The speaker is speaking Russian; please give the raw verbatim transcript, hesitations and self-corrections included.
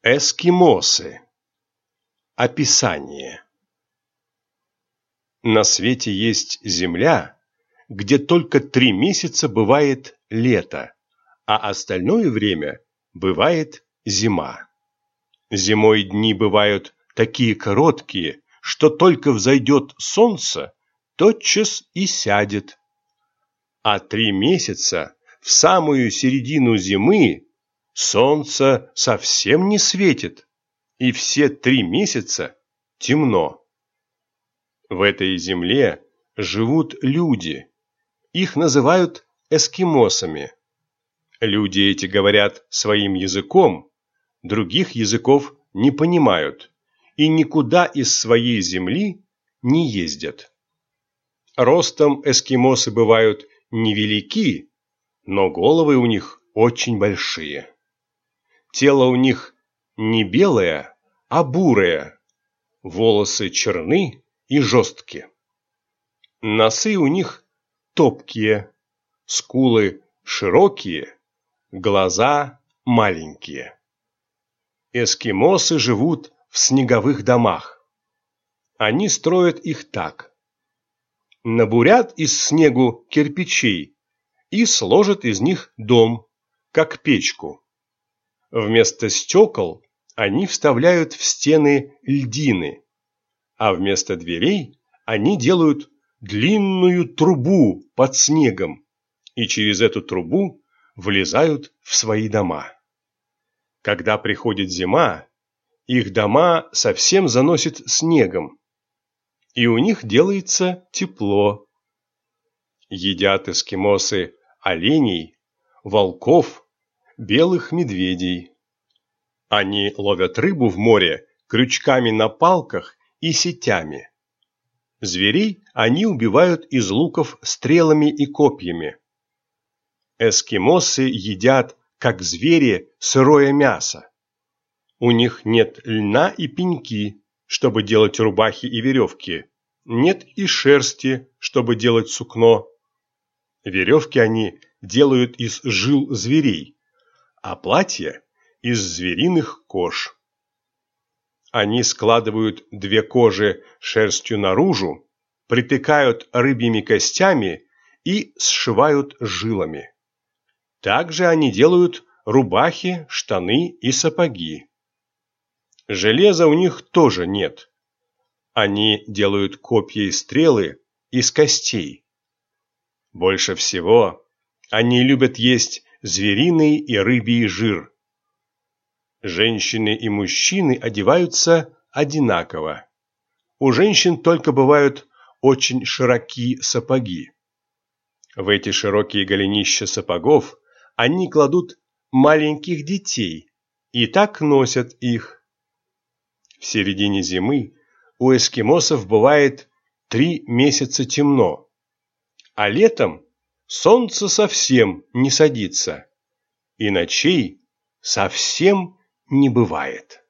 Эскимосы. Описание. На свете есть земля, где только три месяца бывает лето, а остальное время бывает зима. Зимой дни бывают такие короткие, что только взойдет солнце, тотчас и сядет. А три месяца в самую середину зимы солнце совсем не светит, и все три месяца темно. В этой земле живут люди. Их называют эскимосами. Люди эти говорят своим языком, других языков не понимают и никуда из своей земли не ездят. Ростом эскимосы бывают невелики, но головы у них очень большие. Тело у них не белое, а бурое, волосы черны и жесткие. Носы у них топкие, скулы широкие, глаза маленькие. Эскимосы живут в снеговых домах. Они строят их так. Набурят из снегу кирпичей и сложат из них дом, как печку. Вместо стекол они вставляют в стены льдины, а вместо дверей они делают длинную трубу под снегом и через эту трубу влезают в свои дома. Когда приходит зима, их дома совсем заносит снегом, и у них делается тепло. Едят эскимосы оленей, волков, белых медведей. Они ловят рыбу в море крючками на палках и сетями. Зверей они убивают из луков стрелами и копьями. Эскимосы едят, как звери, сырое мясо. У них нет льна и пеньки, чтобы делать рубахи и веревки. Нет и шерсти, чтобы делать сукно. Веревки они делают из жил зверей, а платья – из звериных кож. Они складывают две кожи шерстью наружу, припекают рыбьими костями и сшивают жилами. Также они делают рубахи, штаны и сапоги. Железа у них тоже нет. Они делают копья и стрелы из костей. Больше всего они любят есть звериный и рыбий жир. Женщины и мужчины одеваются одинаково. У женщин только бывают очень широкие сапоги. В эти широкие голенища сапогов они кладут маленьких детей и так носят их. В середине зимы у эскимосов бывает три месяца темно, а летом солнце совсем не садится, и ночей совсем не бывает.